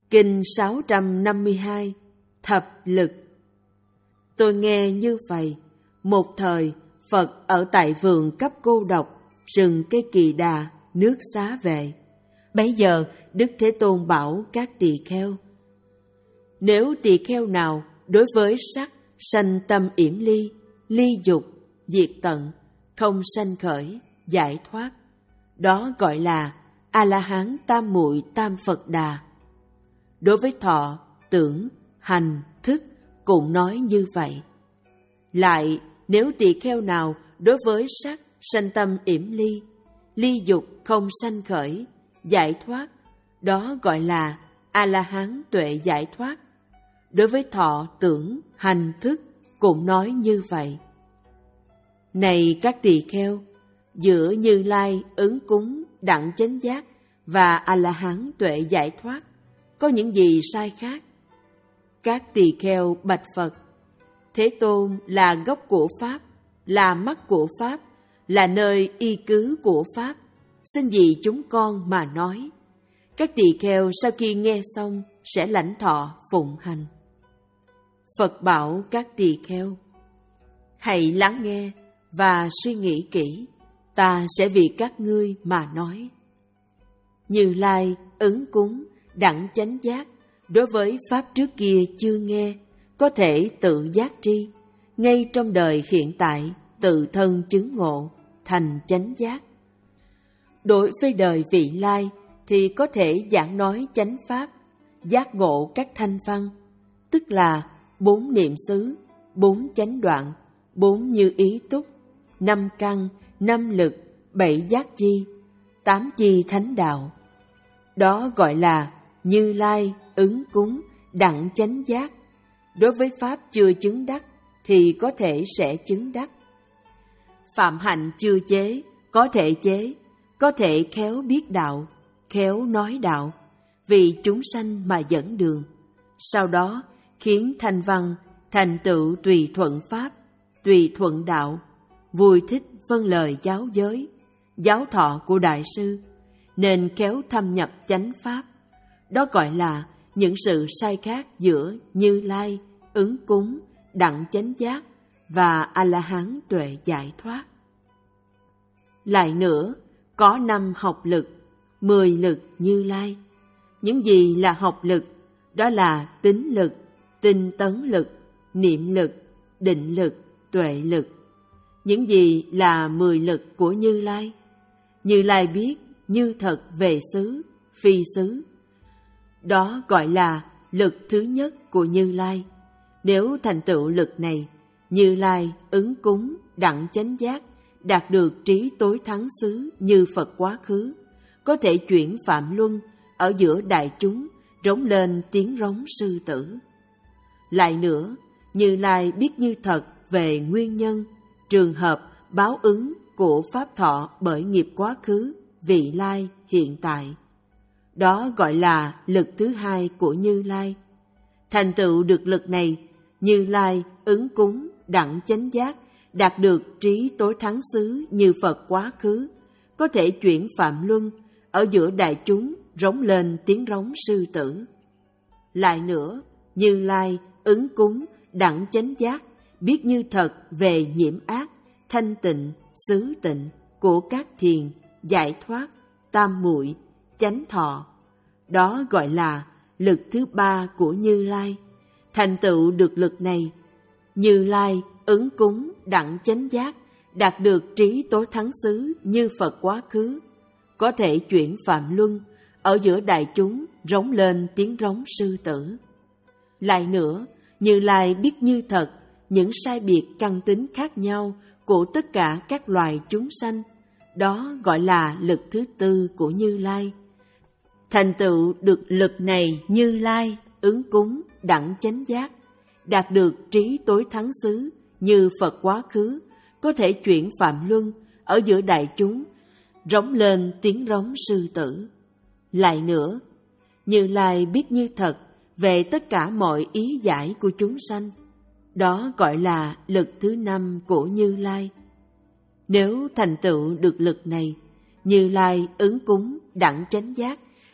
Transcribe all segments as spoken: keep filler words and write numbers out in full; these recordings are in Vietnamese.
Kinh sáu trăm năm mươi hai, Thập Lực. Tôi nghe như vậy, một thời Phật ở tại vườn cấp cô độc, rừng cây Kỳ Đà, nước Xá Vệ. Bấy giờ Đức Thế Tôn bảo các tỳ kheo: nếu tỳ kheo nào đối với sắc sanh tâm yểm ly, ly dục, diệt tận, không sanh khởi, giải thoát, đó gọi là A-la-hán tam muội tam Phật Đà. Đối với thọ, tưởng, hành, thức cũng nói như vậy. Lại, nếu tỳ kheo nào đối với sắc sanh tâm yểm ly, ly dục không sanh khởi, giải thoát, đó gọi là A-la-hán tuệ giải thoát. Đối với thọ, tưởng, hành, thức cũng nói như vậy. Này các tỳ kheo, giữa Như Lai, Ứng Cúng, Đẳng Chánh Giác và A-la-hán tuệ giải thoát có những gì sai khác? Các tỳ kheo bạch Phật: Thế Tôn là gốc của Pháp, là mắt của Pháp, là nơi y cứ của Pháp. Xin vì chúng con mà nói. Các tỳ kheo sau khi nghe xong sẽ lãnh thọ phụng hành. Phật bảo các tỳ kheo: hãy lắng nghe và suy nghĩ kỹ, ta sẽ vì các ngươi mà nói. Như Lai, Ứng Cúng, Đẳng Chánh Giác đối với Pháp trước kia chưa nghe, có thể tự giác tri, ngay trong đời hiện tại tự thân chứng ngộ, thành chánh giác. Đối với đời vị lai thì có thể giảng nói chánh Pháp, giác ngộ các thanh văn, tức là bốn niệm xứ, bốn chánh đoạn, bốn như ý túc, năm căn, năm lực, bảy giác chi, tám chi thánh đạo. Đó gọi là Như Lai, Ứng Cúng, Đẳng Chánh Giác. Đối với Pháp chưa chứng đắc thì có thể sẽ chứng đắc. Phạm hạnh chưa chế, có thể chế, có thể khéo biết đạo, khéo nói đạo, vì chúng sanh mà dẫn đường. Sau đó khiến thanh văn thành tựu tùy thuận Pháp, tùy thuận đạo, vui thích vâng lời giáo giới, giáo thọ của Đại Sư, nên khéo thâm nhập chánh Pháp. Đó gọi là những sự sai khác giữa Như Lai, Ứng Cúng, Đẳng Chánh Giác và A-la-hán tuệ giải thoát. Lại nữa, có năm học lực, mười lực Như Lai. Những gì là học lực? Đó là tín lực, tinh tấn lực, niệm lực, định lực, tuệ lực. Những gì là mười lực của Như Lai? Như Lai biết như thật về xứ, phi xứ. Đó gọi là lực thứ nhất của Như Lai. Nếu thành tựu lực này, Như Lai, Ứng Cúng, Đẳng Chánh Giác đạt được trí tối thắng xứ như Phật quá khứ, có thể chuyển phạm luân ở giữa đại chúng, rống lên tiếng rống sư tử. Lại nữa, Như Lai biết như thật về nguyên nhân, trường hợp, báo ứng của pháp thọ bởi nghiệp quá khứ, vị lai, hiện tại. Đó gọi là lực thứ hai của Như Lai. Thành tựu được lực này, Như Lai, Ứng Cúng, Đẳng Chánh Giác đạt được trí tối thắng xứ như Phật quá khứ, có thể chuyển phạm luân ở giữa đại chúng, rống lên tiếng rống sư tử. Lại nữa, Như Lai, Ứng Cúng, Đẳng Chánh Giác biết như thật về nhiễm ác, thanh tịnh, xứ tịnh của các thiền, giải thoát, tam muội, chánh thọ. Đó gọi là lực thứ ba của Như Lai. Thành tựu được lực này, Như Lai, Ứng Cúng, Đẳng Chánh Giác đạt được trí tối thắng xứ như Phật quá khứ, có thể chuyển phạm luân ở giữa đại chúng, rống lên tiếng rống sư tử. Lại nữa, Như Lai biết như thật những sai biệt căn tính khác nhau của tất cả các loài chúng sanh. Đó gọi là lực thứ tư của Như Lai. Thành tựu được lực này, Như Lai, Ứng Cúng, Đẳng Chánh Giác đạt được trí tối thắng xứ như Phật quá khứ, có thể chuyển phạm luân ở giữa đại chúng, rống lên tiếng rống sư tử. Lại nữa, Như Lai biết như thật về tất cả mọi ý giải của chúng sanh. Đó gọi là lực thứ năm của Như Lai. Nếu thành tựu được lực này, Như Lai, Ứng Cúng, Đẳng Chánh Giác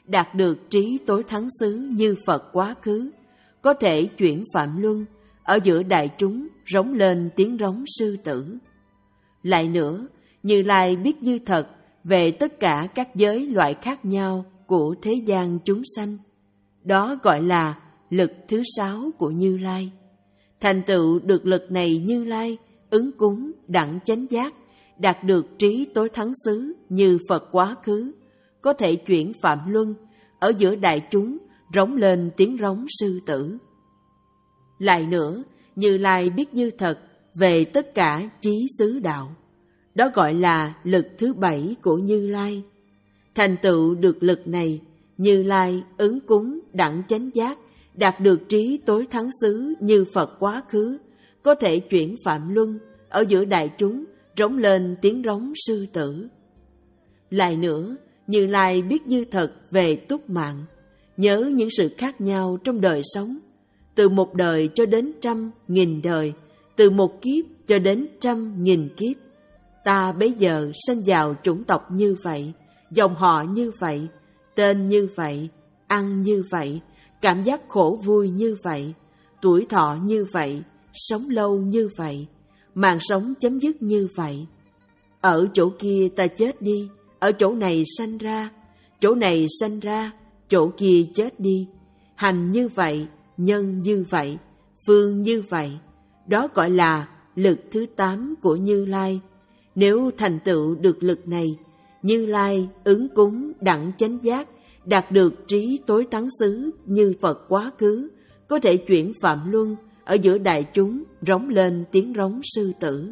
đạt được trí tối thắng xứ như Phật quá khứ, có thể chuyển phạm luân, ở giữa đại chúng rống lên tiếng rống sư tử. Lại nữa, Như Lai biết như thật về tất cả các giới loại khác nhau của thế gian chúng sanh. Đó gọi là lực thứ sáu của Như Lai. Thành tựu được lực này Như Lai ứng cúng đẳng chánh giác, đạt được trí tối thắng xứ như Phật quá khứ, có thể chuyển phạm luân, ở giữa đại chúng rống lên tiếng rống sư tử. Lại nữa, Như Lai biết như thật về tất cả chí xứ đạo. Đó gọi là lực thứ bảy của Như Lai. Thành tựu được lực này, Như Lai ứng cúng đẳng chánh giác, đạt được trí tối thắng xứ như Phật quá khứ, có thể chuyển phạm luân, ở giữa đại chúng rống lên tiếng rống sư tử. Lại nữa, Như Lai biết như thật về túc mạng, nhớ những sự khác nhau trong đời sống, từ một đời cho đến trăm nghìn đời, từ một kiếp cho đến trăm nghìn kiếp. Ta bấy giờ sanh vào chủng tộc như vậy, dòng họ như vậy, tên như vậy, ăn như vậy, cảm giác khổ vui như vậy, tuổi thọ như vậy, sống lâu như vậy, mạng sống chấm dứt như vậy. Ở chỗ kia ta chết đi, ở chỗ này sanh ra, chỗ này sanh ra, chỗ kia chết đi. Hành như vậy, nhân như vậy, phương như vậy. Đó gọi là lực thứ tám của Như Lai. Nếu thành tựu được lực này, Như Lai ứng cúng đẳng chánh giác, đạt được trí tối thắng xứ như Phật quá khứ, có thể chuyển phạm luân, ở giữa đại chúng rống lên tiếng rống sư tử.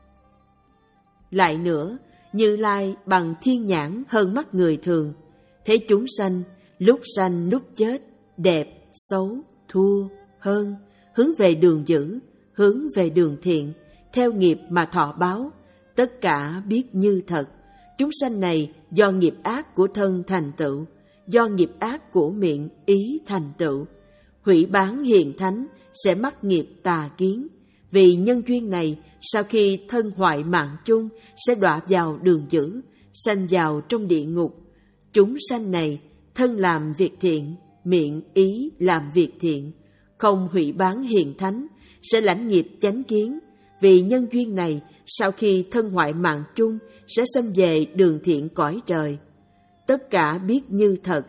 Lại nữa, Như Lai bằng thiên nhãn hơn mắt người thường, thấy chúng sanh lúc sanh lúc chết, đẹp, xấu, thua, hơn, hướng về đường dữ, hướng về đường thiện, theo nghiệp mà thọ báo, tất cả biết như thật. Chúng sanh này do nghiệp ác của thân thành tựu, do nghiệp ác của miệng ý thành tựu. Hủy bán hiền thánh sẽ mắc nghiệp tà kiến. Vì nhân duyên này, sau khi thân hoại mạng chung sẽ đọa vào đường dữ, sanh vào trong địa ngục. Chúng sanh này thân làm việc thiện, miệng ý làm việc thiện, không hủy bán hiền thánh sẽ lãnh nghiệp chánh kiến. Vì nhân duyên này, sau khi thân hoại mạng chung sẽ sanh về đường thiện cõi trời. Tất cả biết như thật.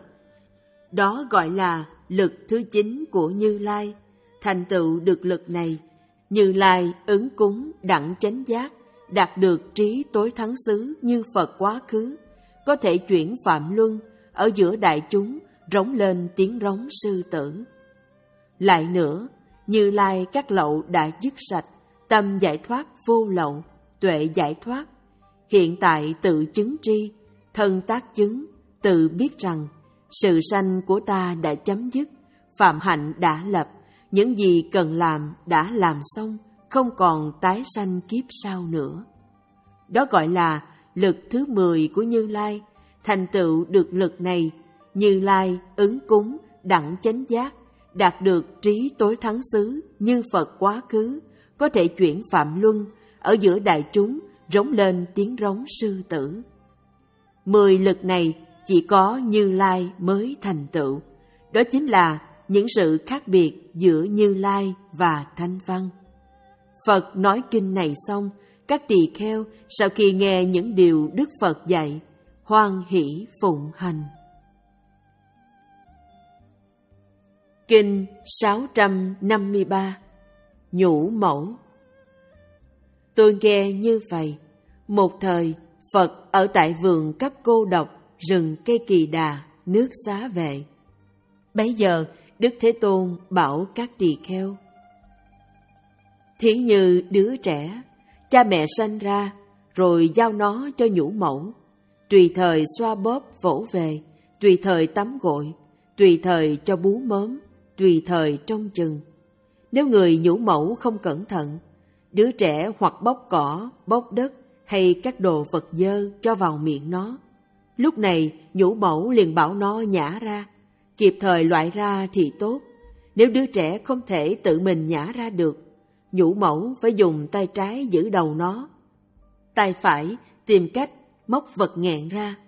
Đó gọi là lực thứ chín của Như Lai. Thành tựu được lực này, Như Lai ứng cúng đẳng chánh giác, đạt được trí tối thắng xứ như Phật quá khứ, có thể chuyển phạm luân, ở giữa đại chúng rống lên tiếng rống sư tử. Lại nữa, Như Lai các lậu đã dứt sạch, tâm giải thoát vô lậu, tuệ giải thoát. Hiện tại tự chứng tri, thân tác chứng, tự biết rằng sự sanh của ta đã chấm dứt, phạm hạnh đã lập, những gì cần làm đã làm xong, không còn tái sanh kiếp sau nữa. Đó gọi là lực thứ mười của Như Lai. Thành tựu được lực này, Như Lai ứng cúng đẳng chánh giác, đạt được trí tối thắng xứ như Phật quá khứ, có thể chuyển phạm luân, ở giữa đại chúng rống lên tiếng rống sư tử. Mười lực này chỉ có Như Lai mới thành tựu. Đó chính là những sự khác biệt giữa Như Lai và Thanh Văn. Phật nói kinh này xong, các tỳ kheo sau khi nghe những điều Đức Phật dạy, hoan hỷ phụng hành. Kinh sáu trăm năm mươi ba. Nhũ mẫu. Tôi nghe như vậy, một thời Phật ở tại vườn cấp cô độc, rừng cây kỳ đà, nước Xá Vệ. Bấy giờ Đức Thế Tôn bảo các tỳ kheo: thí như đứa trẻ, cha mẹ sanh ra rồi giao nó cho nhũ mẫu, tùy thời xoa bóp vỗ về, tùy thời tắm gội, tùy thời cho bú mớm, tùy thời trông chừng. Nếu người nhũ mẫu không cẩn thận, đứa trẻ hoặc bóc cỏ, bóc đất hay các đồ vật dơ cho vào miệng nó. Lúc này nhũ mẫu liền bảo nó nhả ra, kịp thời loại ra thì tốt. Nếu đứa trẻ không thể tự mình nhả ra được, nhũ mẫu phải dùng tay trái giữ đầu nó, tay phải tìm cách móc vật nghẹn ra.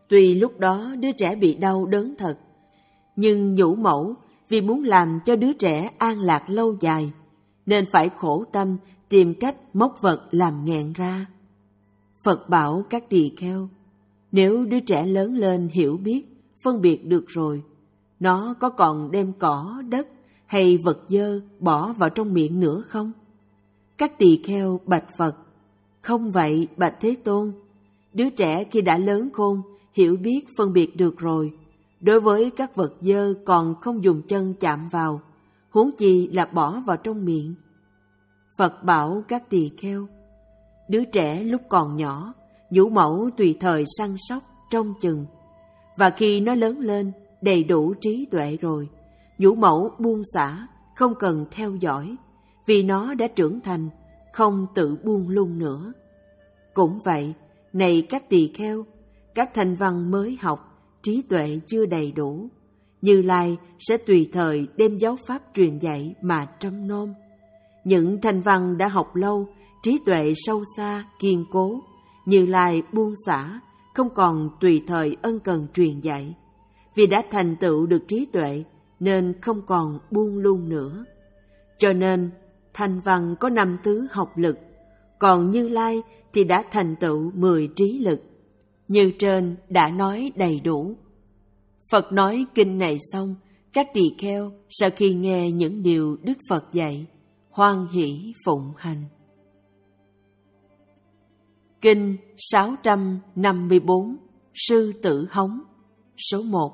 Tuy lúc đó đứa trẻ bị đau đớn thật, nhưng nhũ mẫu vì muốn làm cho đứa trẻ an lạc lâu dài, nên phải khổ tâm tìm cách móc vật làm nghẹn ra. Phật bảo các tỳ kheo, nếu đứa trẻ lớn lên hiểu biết, phân biệt được rồi, nó có còn đem cỏ, đất hay vật dơ bỏ vào trong miệng nữa không? Các tỳ kheo bạch Phật, không vậy bạch Thế Tôn. Đứa trẻ khi đã lớn khôn, hiểu biết phân biệt được rồi, đối với các vật dơ còn không dùng chân chạm vào, huống chi là bỏ vào trong miệng. Phật bảo các tỳ kheo, đứa trẻ lúc còn nhỏ, nhũ mẫu tùy thời săn sóc, trông chừng, và khi nó lớn lên, đầy đủ trí tuệ rồi, nhũ mẫu buông xả, không cần theo dõi, vì nó đã trưởng thành, không tự buông lung nữa. Cũng vậy, này các tỳ kheo, các thanh văn mới học, trí tuệ chưa đầy đủ, Như Lai sẽ tùy thời đem giáo pháp truyền dạy mà trâm nom. Những thanh văn đã học lâu, trí tuệ sâu xa, kiên cố, Như Lai buông xả, không còn tùy thời ân cần truyền dạy. Vì đã thành tựu được trí tuệ, nên không còn buông lung nữa. Cho nên, thanh văn có năm tứ học lực, còn Như Lai thì đã thành tựu mười trí lực. Như trên đã nói đầy đủ. Phật nói kinh này xong, các tỳ kheo sau khi nghe những điều Đức Phật dạy, hoan hỷ phụng hành. Kinh sáu trăm năm mươi bốn, Sư Tử Hống, số một.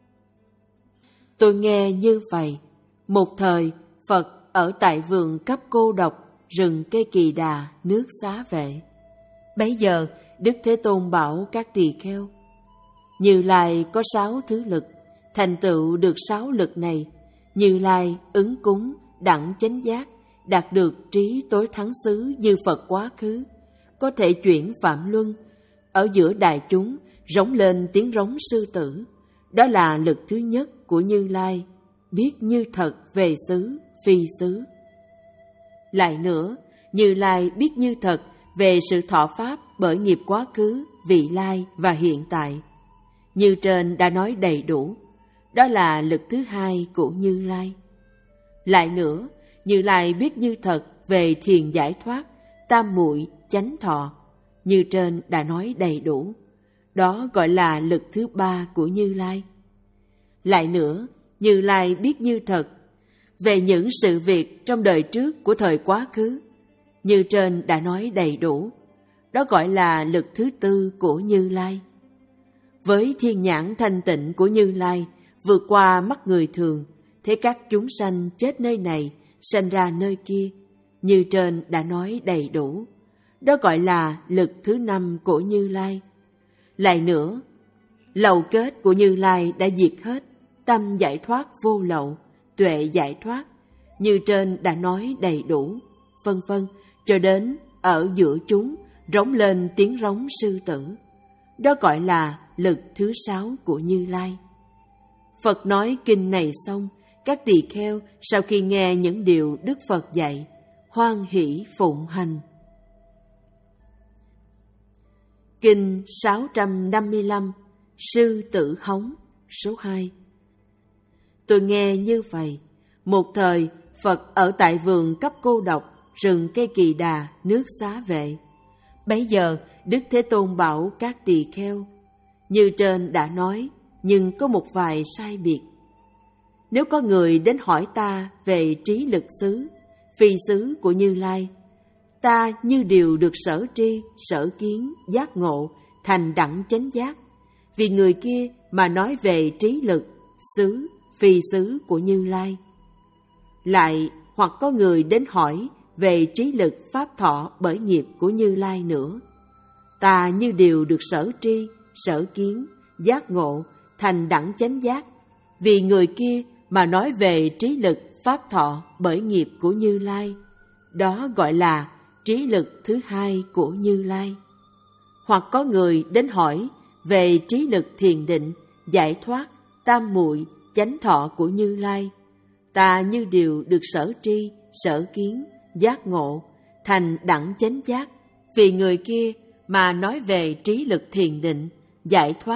Tôi nghe như vậy, một thời Phật ở tại vườn cấp cô độc, rừng cây Kỳ Đà, nước Xá Vệ. Bấy giờ Đức Thế Tôn bảo các tỳ kheo, Như Lai có sáu thứ lực, thành tựu được sáu lực này, Như Lai ứng cúng, đẳng chánh giác, đạt được trí tối thắng xứ như Phật quá khứ, có thể chuyển phạm luân, ở giữa đại chúng rống lên tiếng rống sư tử. Đó là lực thứ nhất của Như Lai, biết như thật về xứ, phi xứ. Lại nữa, Như Lai biết như thật về sự thọ pháp bởi nghiệp quá khứ, vị lai và hiện tại. Như trên đã nói đầy đủ, đó là lực thứ hai của Như Lai. Lại nữa, Như Lai biết như thật về thiền giải thoát, tam muội, chánh thọ. Như trên đã nói đầy đủ, đó gọi là lực thứ ba của Như Lai. Lại nữa, Như Lai biết như thật về những sự việc trong đời trước của thời quá khứ. Như trên đã nói đầy đủ, đó gọi là lực thứ tư của Như Lai. Với thiên nhãn thanh tịnh của Như Lai, vượt qua mắt người thường, thấy các chúng sanh chết nơi này, sanh ra nơi kia. Như trên đã nói đầy đủ, đó gọi là lực thứ năm của Như Lai. Lại nữa, lậu kết của Như Lai đã diệt hết, tâm giải thoát vô lậu, tuệ giải thoát. Như trên đã nói đầy đủ, vân vân, cho đến ở giữa chúng rống lên tiếng rống sư tử. Đó gọi là lực thứ sáu của Như Lai. Phật nói kinh này xong, các tỳ kheo sau khi nghe những điều Đức Phật dạy, hoan hỷ phụng hành. Kinh sáu trăm năm mươi lăm, Sư Tử Hống, số hai. Tôi nghe như vậy, một thời Phật ở tại vườn cấp cô độc, rừng cây Kỳ Đà, nước Xá Vệ. Bấy giờ Đức Thế Tôn bảo các tỳ kheo, như trên đã nói, nhưng có một vài sai biệt. Nếu có người đến hỏi ta về trí lực xứ, phi xứ của Như Lai, ta như điều được sở tri, sở kiến, giác ngộ, thành đẳng chánh giác. Vì người kia mà nói về trí lực, xứ, phi xứ của Như Lai. Lại hoặc có người đến hỏi về trí lực pháp thọ bởi nghiệp của Như Lai nữa, ta như điều được sở tri, sở kiến, giác ngộ, thành đẳng chánh giác. Vì người kia mà nói về trí lực pháp thọ bởi nghiệp của Như Lai, đó gọi là trí lực thứ hai của Như Lai. Hoặc có người đến hỏi về trí lực thiền định, giải thoát, tam muội, chánh thọ của Như Lai, ta như điều được sở tri, sở kiến, giác ngộ, thành đẳng chánh giác. Vì người kia mà nói về trí lực thiền định, giải thoát,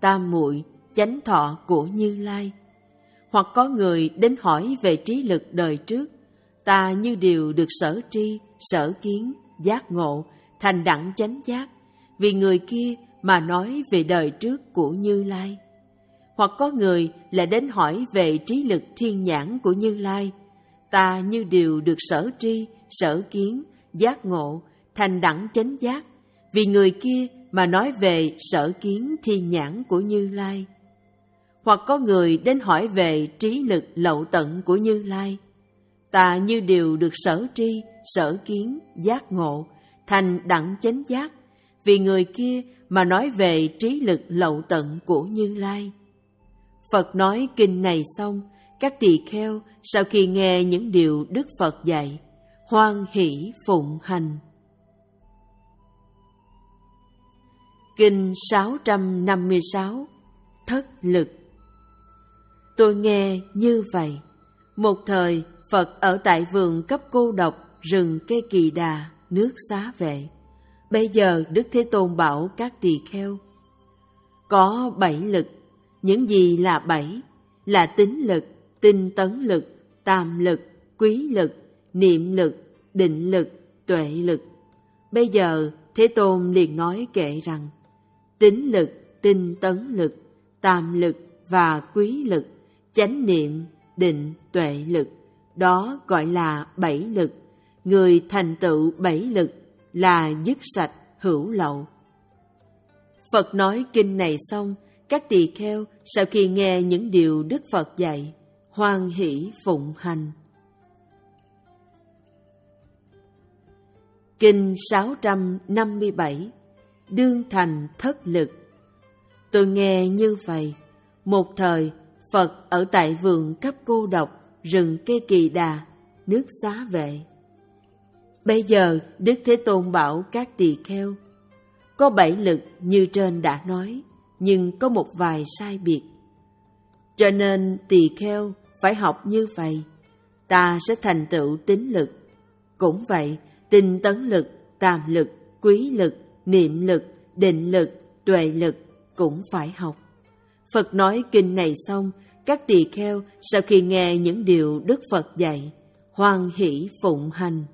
tam muội, chánh thọ của Như Lai. Hoặc có người đến hỏi về trí lực đời trước, ta như điều được sở tri, sở kiến, giác ngộ, thành đẳng chánh giác, vì người kia mà nói về đời trước của Như Lai. Hoặc có người lại đến hỏi về trí lực thiên nhãn của Như Lai, ta như điều được sở tri, sở kiến, giác ngộ, thành đẳng chánh giác, vì người kia mà nói về sở kiến thiên nhãn của Như Lai. Hoặc có người đến hỏi về trí lực lậu tận của Như Lai, ta như điều được sở tri, sở kiến, giác ngộ, thành đẳng chánh giác, vì người kia mà nói về trí lực lậu tận của Như Lai. Phật nói kinh này xong, các tỳ kheo sau khi nghe những điều Đức Phật dạy, hoan hỷ phụng hành. Kinh sáu trăm năm mươi sáu, Thất lực. Tôi nghe như vậy. Một thời, Phật ở tại vườn cấp cô độc, rừng cây Kỳ Đà, nước Xá Vệ. Bây giờ Đức Thế Tôn bảo các tỳ kheo, có bảy lực. Những gì là bảy? Là tín lực, tinh tấn lực, tam lực, quý lực, niệm lực, định lực, tuệ lực. Bây giờ Thế Tôn liền nói kệ rằng, tín lực, tinh tấn lực, tam lực và quý lực, chánh niệm, định, tuệ lực, đó gọi là bảy lực. Người thành tựu bảy lực là dứt sạch hữu lậu. Phật nói kinh này xong, các tỳ kheo sau khi nghe những điều Đức Phật dạy, hoan hỷ phụng hành. Kinh sáu trăm năm mươi bảy, Đương thành thất lực. Tôi nghe như vậy. Một thời, Phật ở tại vườn cấp cô độc, rừng cây Kỳ Đà, nước Xá Vệ. Bây giờ Đức Thế Tôn bảo các tỳ kheo, có bảy lực như trên đã nói, nhưng có một vài sai biệt. Cho nên tỳ kheo phải học như vậy, ta sẽ thành tựu tín lực. Cũng vậy, tinh tấn lực, tam lực, quý lực, niệm lực, định lực, tuệ lực cũng phải học. Phật nói kinh này xong, các tỳ kheo sau khi nghe những điều Đức Phật dạy, hoan hỷ phụng hành.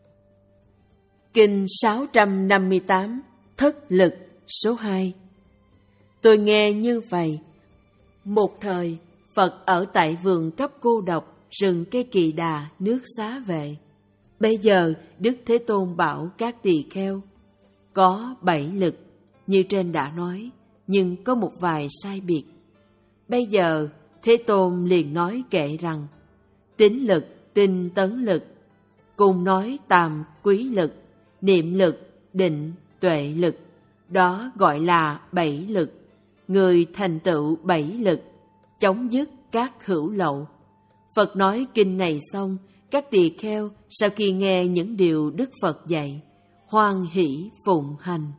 Kinh sáu trăm năm mươi tám, Thất lực số hai. Tôi nghe như vậy. Một thời, Phật ở tại vườn cấp cô độc, rừng cây Kỳ Đà, nước Xá Vệ. Bây giờ Đức Thế Tôn bảo các tỳ kheo, có bảy lực như trên đã nói, nhưng có một vài sai biệt. Bây giờ Thế Tôn liền nói kệ rằng, tín lực, tinh tấn lực, cùng nói tam quý lực, niệm lực, định, tuệ lực, đó gọi là bảy lực. Người thành tựu bảy lực, chấm dứt các hữu lậu. Phật nói kinh này xong, các tỳ kheo sau khi nghe những điều Đức Phật dạy, hoan hỷ phụng hành.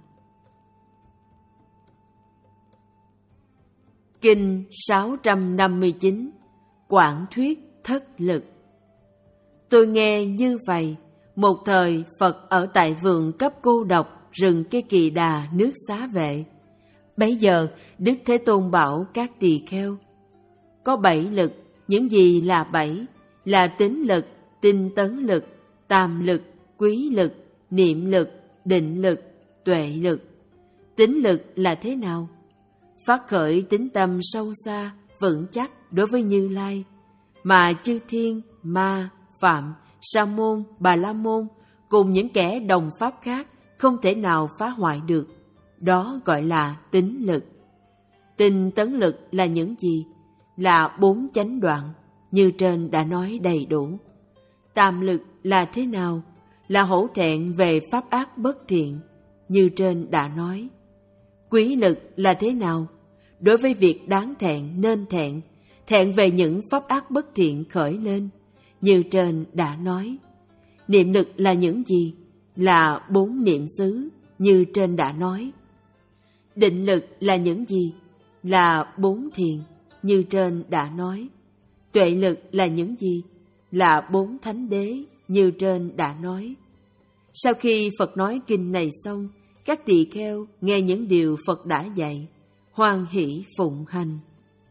Kinh sáu trăm năm mươi chín, Quảng thuyết thất lực. Tôi nghe như vậy. Một thời, Phật ở tại vườn cấp cô độc, rừng cây Kỳ Đà, nước Xá Vệ. Bấy giờ, Đức Thế Tôn bảo các tỳ kheo, có bảy lực. Những gì là bảy? Là tín lực, tinh tấn lực, tam lực, quý lực, niệm lực, định lực, tuệ lực. Tín lực là thế nào? Phát khởi tín tâm sâu xa, vững chắc đối với Như Lai, mà chư thiên, ma, phạm, sa môn, bà la môn cùng những kẻ đồng pháp khác không thể nào phá hoại được. Đó gọi là tín lực. Tinh tấn lực là những gì? Là bốn chánh đoạn, như trên đã nói đầy đủ. Tam lực là thế nào? Là hổ thẹn về pháp ác bất thiện, như trên đã nói. Quý lực là thế nào? Đối với việc đáng thẹn nên thẹn, thẹn về những pháp ác bất thiện khởi lên, như trên đã nói. Niệm lực là những gì? Là bốn niệm xứ, như trên đã nói. Định lực là những gì? Là bốn thiền, như trên đã nói. Tuệ lực là những gì? Là bốn thánh đế, như trên đã nói. Sau khi Phật nói kinh này xong, các tỳ kheo nghe những điều Phật đã dạy, hoan hỷ phụng hành.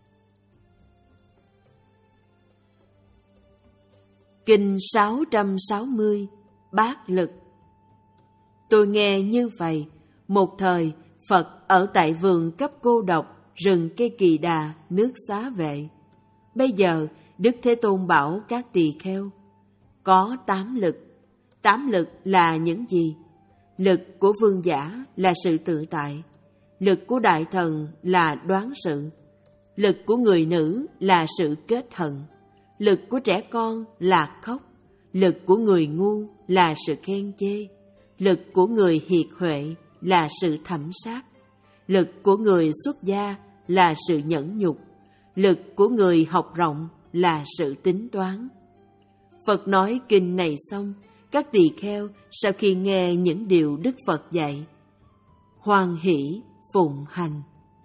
Kinh sáu trăm sáu mươi Bát Lực. Tôi nghe như vậy, một thời Phật ở tại vườn cấp cô độc, rừng cây Kỳ Đà, nước Xá Vệ. Bây giờ Đức Thế Tôn bảo các tỳ kheo, có tám lực. Tám lực là những gì? Lực của vương giả là sự tự tại. Lực của đại thần là đoán sự. Lực của người nữ là sự kết hận. Lực của trẻ con là khóc. Lực của người ngu là sự khen chê. Lực của người hiệt huệ là sự thẩm sát. Lực của người xuất gia là sự nhẫn nhục. Lực của người học rộng là sự tính toán. Phật nói kinh này xong, các tỳ kheo sau khi nghe những điều Đức Phật dạy, hoan hỷ phụng hành.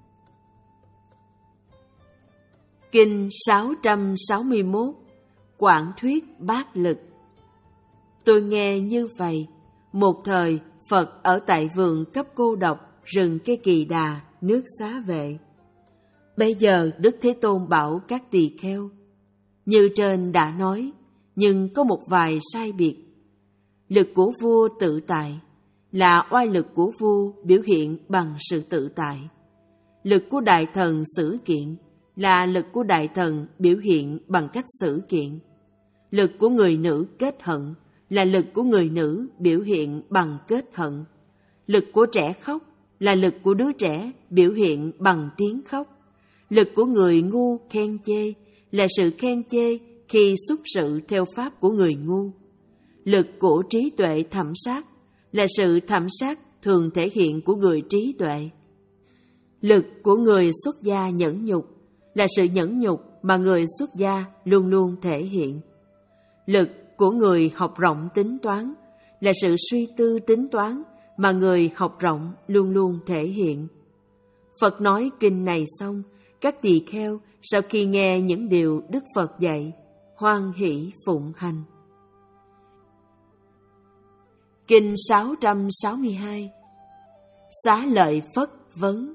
Kinh sáu trăm sáu mươi mốt Quảng thuyết bát lực. Tôi nghe như vậy, một thời Phật ở tại vườn cấp cô độc, rừng cây Kỳ Đà, nước Xá Vệ. Bây giờ Đức Thế Tôn bảo các tỳ kheo, như trên đã nói, nhưng có một vài sai biệt. Lực của vua tự tại là oai lực của vua biểu hiện bằng sự tự tại. Lực của đại thần xử kiện là lực của đại thần biểu hiện bằng cách xử kiện. Lực của người nữ kết hận là lực của người nữ biểu hiện bằng kết hận. Lực của trẻ khóc là lực của đứa trẻ biểu hiện bằng tiếng khóc. Lực của người ngu khen chê là sự khen chê khi xuất sự theo pháp của người ngu. Lực của trí tuệ thẩm sát là sự thẩm sát thường thể hiện của người trí tuệ. Lực của người xuất gia nhẫn nhục là sự nhẫn nhục mà người xuất gia luôn luôn thể hiện. Lực của người học rộng tính toán là sự suy tư tính toán mà người học rộng luôn luôn thể hiện. Phật nói kinh này xong, các tỳ kheo sau khi nghe những điều Đức Phật dạy, hoan hỷ phụng hành. Kinh sáu trăm sáu mươi hai Xá Lợi Phất vấn.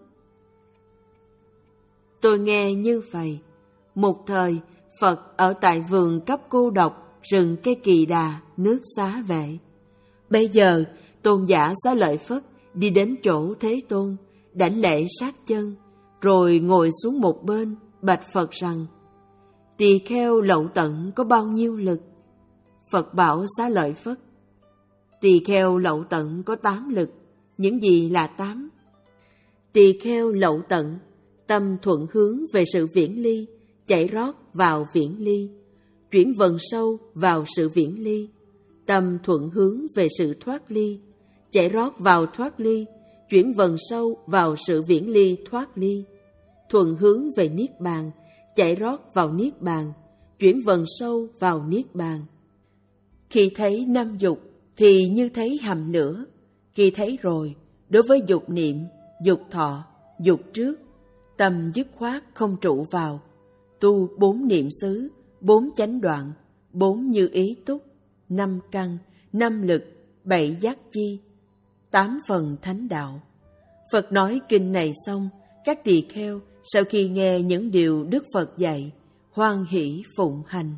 Tôi nghe như vậy, một thời Phật ở tại vườn cấp cô độc, rừng cây Kỳ Đà, nước Xá Vệ. Bây giờ tôn giả Xá Lợi Phất đi đến chỗ Thế Tôn, đảnh lễ sát chân, rồi ngồi xuống một bên, bạch Phật rằng, tỳ kheo Lậu Tận có bao nhiêu lực? Phật bảo Xá Lợi Phất, tỳ kheo Lậu Tận có tám lực. Những gì là tám? Tỳ kheo Lậu Tận, tâm thuận hướng về sự viễn ly, chảy rót vào viễn ly, chuyển vần sâu vào sự viễn ly. Tâm thuận hướng về sự thoát ly, chảy rót vào thoát ly, chuyển vần sâu vào sự viễn ly thoát ly. Thuận hướng về niết bàn, chảy rót vào niết bàn, chuyển vần sâu vào niết bàn. Khi thấy năm dục thì như thấy hầm lửa. Khi thấy rồi, đối với dục niệm, dục thọ, dục trước, tâm dứt khoát không trụ vào. Tu bốn niệm xứ, bốn chánh đoạn, bốn như ý túc, năm căn, năm lực, bảy giác chi, tám phần thánh đạo. Phật nói kinh này xong, các tỳ kheo sau khi nghe những điều Đức Phật dạy, hoan hỷ phụng hành.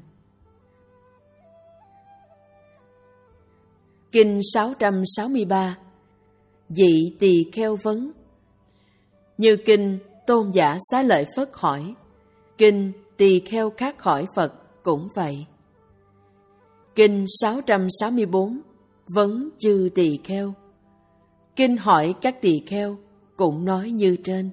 Kinh sáu trăm sáu mươi ba Dị tỳ kheo vấn. Như kinh tôn giả Xá Lợi Phất hỏi, kinh tỳ kheo khác hỏi Phật cũng vậy. Kinh sáu trăm sáu mươi bốn vấn chư tỳ kheo. Kinh hỏi các tỳ kheo cũng nói như trên.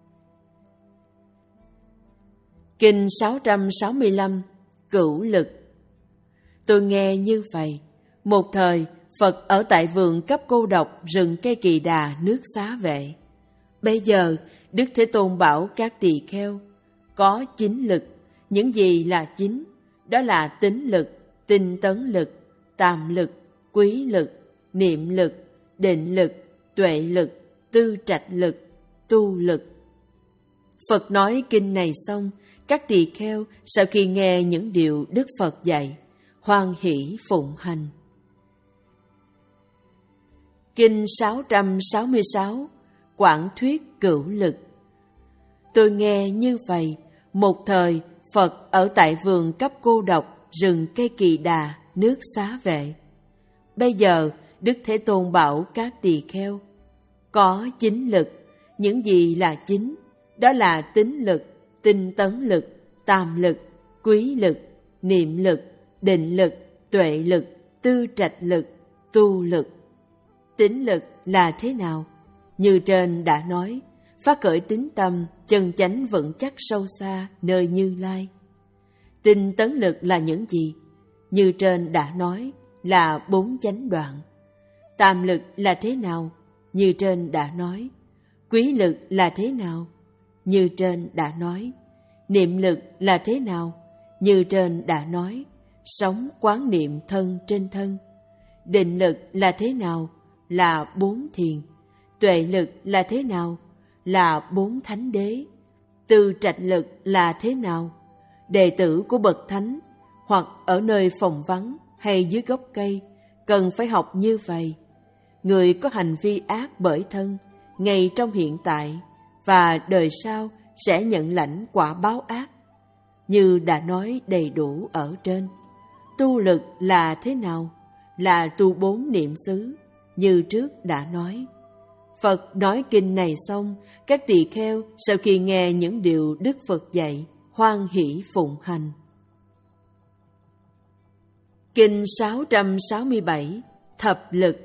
Kinh sáu trăm sáu mươi lăm Cửu lực. Tôi nghe như vậy, một thời Phật ở tại vườn cấp cô độc, rừng cây Kỳ Đà, nước Xá Vệ. Bây giờ Đức Thế Tôn bảo các tỳ kheo, có chín lực. Những gì là chín? Đó là tín lực, tinh tấn lực, tàm lực, quý lực, niệm lực, định lực, tuệ lực, tư trạch lực, tu lực. Phật nói kinh này xong, các tỳ kheo sau khi nghe những điều Đức Phật dạy, hoan hỷ phụng hành. Kinh sáu trăm sáu mươi sáu Quảng thuyết cửu lực. Tôi nghe như vậy, một thời Phật ở tại vườn cấp cô độc, rừng cây Kỳ Đà, nước Xá Vệ. Bây giờ Đức Thế Tôn bảo các tỳ kheo, có chín lực. Những gì là chín? Đó là tín lực, tinh tấn lực, tam lực, quý lực, niệm lực, định lực, tuệ lực, tư trạch lực, tu lực. Tín lực là thế nào? Như trên đã nói, phát khởi tín tâm, chân chánh vững chắc sâu xa nơi Như Lai. Tinh tấn lực là những gì? Như trên đã nói, là bốn chánh đoạn. Tam lực là thế nào? Như trên đã nói. Quý lực là thế nào? Như trên đã nói. Niệm lực là thế nào? Như trên đã nói. Sống quán niệm thân trên thân. Định lực là thế nào? Là bốn thiền. Tuệ lực là thế nào? Là bốn thánh đế. Tư trạch lực là thế nào? Đệ tử của bậc thánh, hoặc ở nơi phòng vắng hay dưới gốc cây, cần phải học như vậy. Người có hành vi ác bởi thân, ngay trong hiện tại và đời sau sẽ nhận lãnh quả báo ác. Như đã nói đầy đủ ở trên. Tu lực là thế nào? Là tu bốn niệm xứ, như trước đã nói. Phật nói kinh này xong, các tỳ kheo sau khi nghe những điều Đức Phật dạy, hoan hỷ phụng hành. Kinh sáu trăm sáu mươi bảy, Thập lực.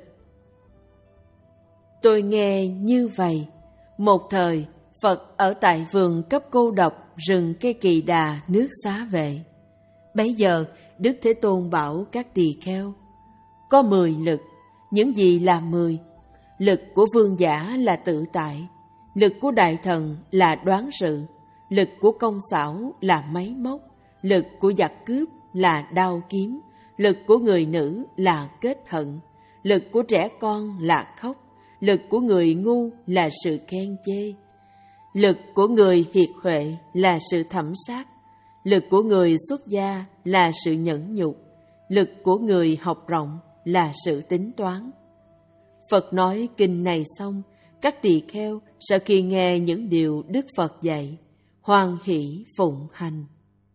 Tôi nghe như vậy, một thời Phật ở tại vườn cấp cô độc, rừng cây Kỳ Đà, nước Xá Vệ. Bấy giờ Đức Thế Tôn bảo các tỳ kheo, có mười lực. Những gì là mười? Lực của vương giả là tự tại, lực của đại thần là đoán sự, lực của công xảo là máy móc, lực của giặc cướp là đao kiếm, lực của người nữ là kết hận, lực của trẻ con là khóc, lực của người ngu là sự khen chê, lực của người hiệt huệ là sự thẩm sát, lực của người xuất gia là sự nhẫn nhục, lực của người học rộng là sự tính toán. Phật nói kinh này xong, các tỳ kheo sau khi nghe những điều Đức Phật dạy, hoan hỷ phụng hành.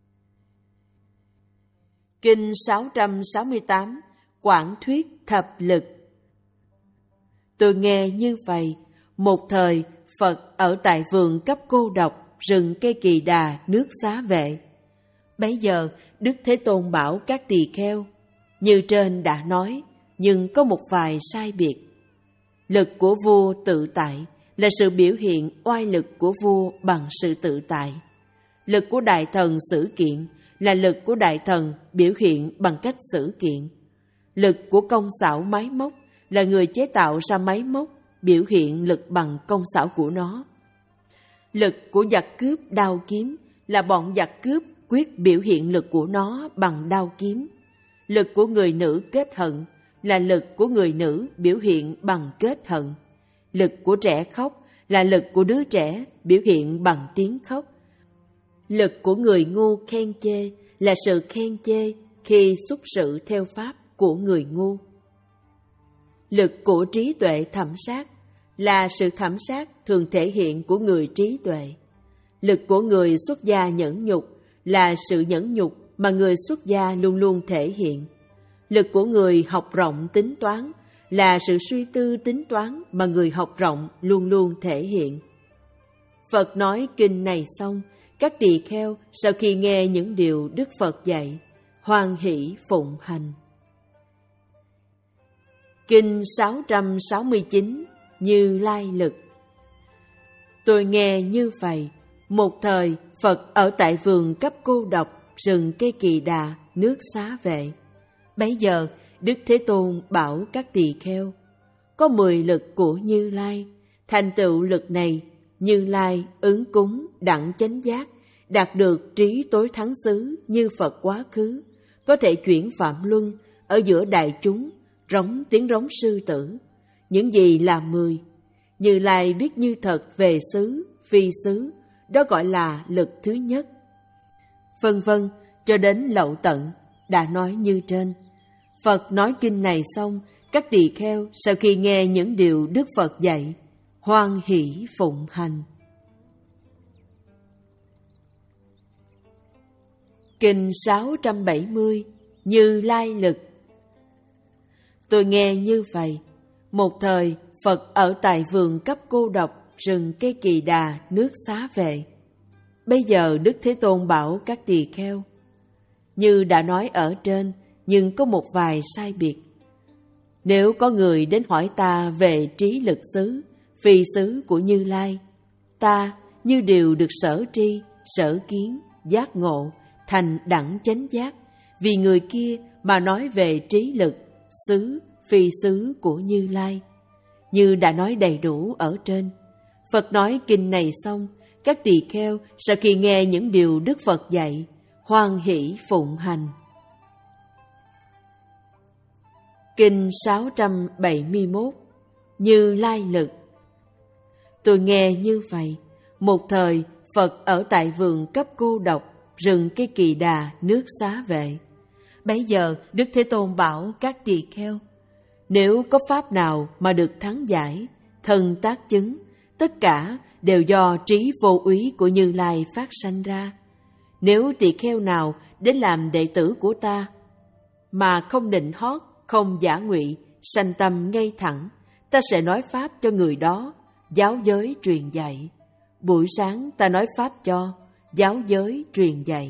Kinh sáu trăm sáu mươi tám, Quảng thuyết thập lực. Tôi nghe như vậy, một thời Phật ở tại vườn cấp cô độc, rừng cây Kỳ Đà, nước Xá Vệ. Bấy giờ Đức Thế Tôn bảo các tỳ kheo, như trên đã nói, nhưng có một vài sai biệt. Lực của vua tự tại là sự biểu hiện oai lực của vua bằng sự tự tại. Lực của đại thần xử kiện là lực của đại thần biểu hiện bằng cách xử kiện. Lực của công xảo máy móc là người chế tạo ra máy móc biểu hiện lực bằng công xảo của nó. Lực của giặc cướp đao kiếm là bọn giặc cướp quyết biểu hiện lực của nó bằng đao kiếm. Lực của người nữ kết hận là lực của người nữ biểu hiện bằng kết hận. Lực của trẻ khóc là lực của đứa trẻ biểu hiện bằng tiếng khóc. Lực của người ngu khen chê là sự khen chê khi xúc sự theo pháp của người ngu. Lực của trí tuệ thẩm sát là sự thẩm sát thường thể hiện của người trí tuệ. Lực của người xuất gia nhẫn nhục là sự nhẫn nhục mà người xuất gia luôn luôn thể hiện. Lực của người học rộng tính toán là sự suy tư tính toán mà người học rộng luôn luôn thể hiện. Phật nói kinh này xong, các tỳ kheo sau khi nghe những điều Đức Phật dạy, hoan hỷ phụng hành. Kinh sáu trăm sáu mươi chín, Như Lai lực. Tôi nghe như vậy, một thời Phật ở tại vườn cấp cô độc, rừng cây Kỳ Đà, nước Xá Vệ. Bấy giờ Đức Thế Tôn bảo các tỳ kheo, có mười lực của Như Lai. Thành tựu lực này, Như Lai ứng cúng đẳng chánh giác, đạt được trí tối thắng xứ như Phật quá khứ, có thể chuyển phạm luân ở giữa đại chúng, rống tiếng rống sư tử. Những gì là mười? Như Lai biết như thật về xứ, phi xứ, đó gọi là lực thứ nhất. Vân vân cho đến lậu tận, đã nói như trên. Phật nói kinh này xong, các tỳ kheo sau khi nghe những điều Đức Phật dạy, hoan hỷ phụng hành. Kinh sáu trăm bảy mươi, Như Lai Lực. Tôi nghe như vậy, một thời Phật ở tại vườn cấp cô độc, rừng cây Kỳ Đà, nước Xá Vệ. Bây giờ Đức Thế Tôn bảo các tỳ kheo, như đã nói ở trên, nhưng có một vài sai biệt. Nếu có người đến hỏi ta về trí lực xứ, phi xứ của Như Lai, ta như đều được sở tri, sở kiến, giác ngộ, thành đẳng chánh giác, vì người kia mà nói về trí lực, xứ, phi xứ của Như Lai. Như đã nói đầy đủ ở trên, Phật nói kinh này xong, các tỳ kheo sau khi nghe những điều Đức Phật dạy, hoan hỷ phụng hành. Kinh sáu trăm bảy mươi mốt, Như Lai Lực. Tôi nghe như vậy, một thời Phật ở tại vườn cấp cô độc, rừng cây Kỳ Đà, nước Xá Vệ. Bấy giờ Đức Thế Tôn bảo các tỳ kheo, nếu có pháp nào mà được thắng giải, thân tác chứng, tất cả đều do trí vô úy của Như Lai phát sanh ra. Nếu tỳ kheo nào đến làm đệ tử của ta, mà không định hót, không giả ngụy, sanh tâm ngay thẳng, ta sẽ nói pháp cho người đó, giáo giới truyền dạy. Buổi sáng ta nói pháp cho, giáo giới truyền dạy.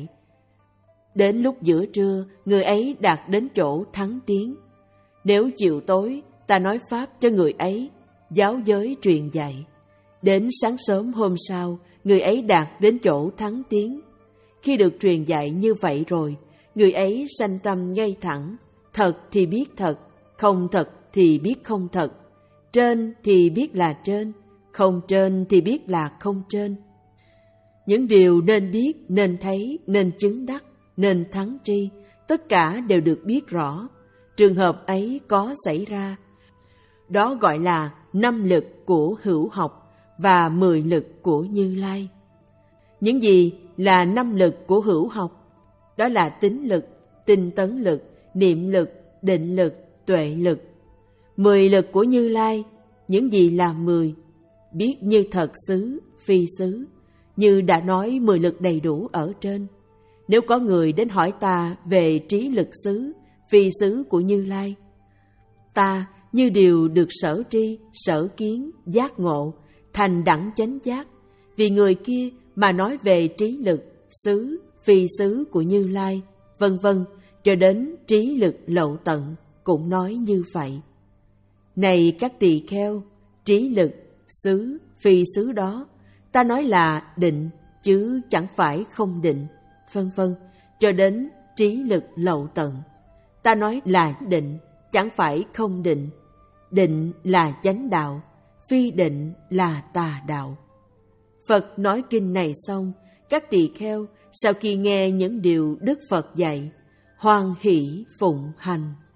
Đến lúc giữa trưa, người ấy đạt đến chỗ thắng tiếng. Nếu chiều tối, ta nói pháp cho người ấy, giáo giới truyền dạy. Đến sáng sớm hôm sau, người ấy đạt đến chỗ thắng tiếng. Khi được truyền dạy như vậy rồi, người ấy sanh tâm ngay thẳng, thật thì biết thật, không thật thì biết không thật, trên thì biết là trên, không trên thì biết là không trên. Những điều nên biết, nên thấy, nên chứng đắc, nên thắng tri, tất cả đều được biết rõ. Trường hợp ấy có xảy ra, đó gọi là năm lực của hữu học và mười lực của Như Lai. Những gì là năm lực của hữu học? Đó là tín lực, tinh tấn lực, niệm lực, định lực, tuệ lực. Mười lực của Như Lai, những gì là mười? Biết như thật xứ, phi xứ, như đã nói mười lực đầy đủ ở trên. Nếu có người đến hỏi ta về trí lực xứ, phi xứ của Như Lai, ta như điều được sở tri, sở kiến, giác ngộ, thành đẳng chánh giác, vì người kia mà nói về trí lực, xứ, phi xứ của Như Lai, vân vân, cho đến trí lực lậu tận, cũng nói như vậy. Này các tỳ kheo, trí lực, xứ, phi xứ đó, ta nói là định, chứ chẳng phải không định, vân vân, cho đến trí lực lậu tận. Ta nói là định, chẳng phải không định. Định là chánh đạo, phi định là tà đạo. Phật nói kinh này xong, các tỳ kheo sau khi nghe những điều Đức Phật dạy, hoan hỷ phụng hành.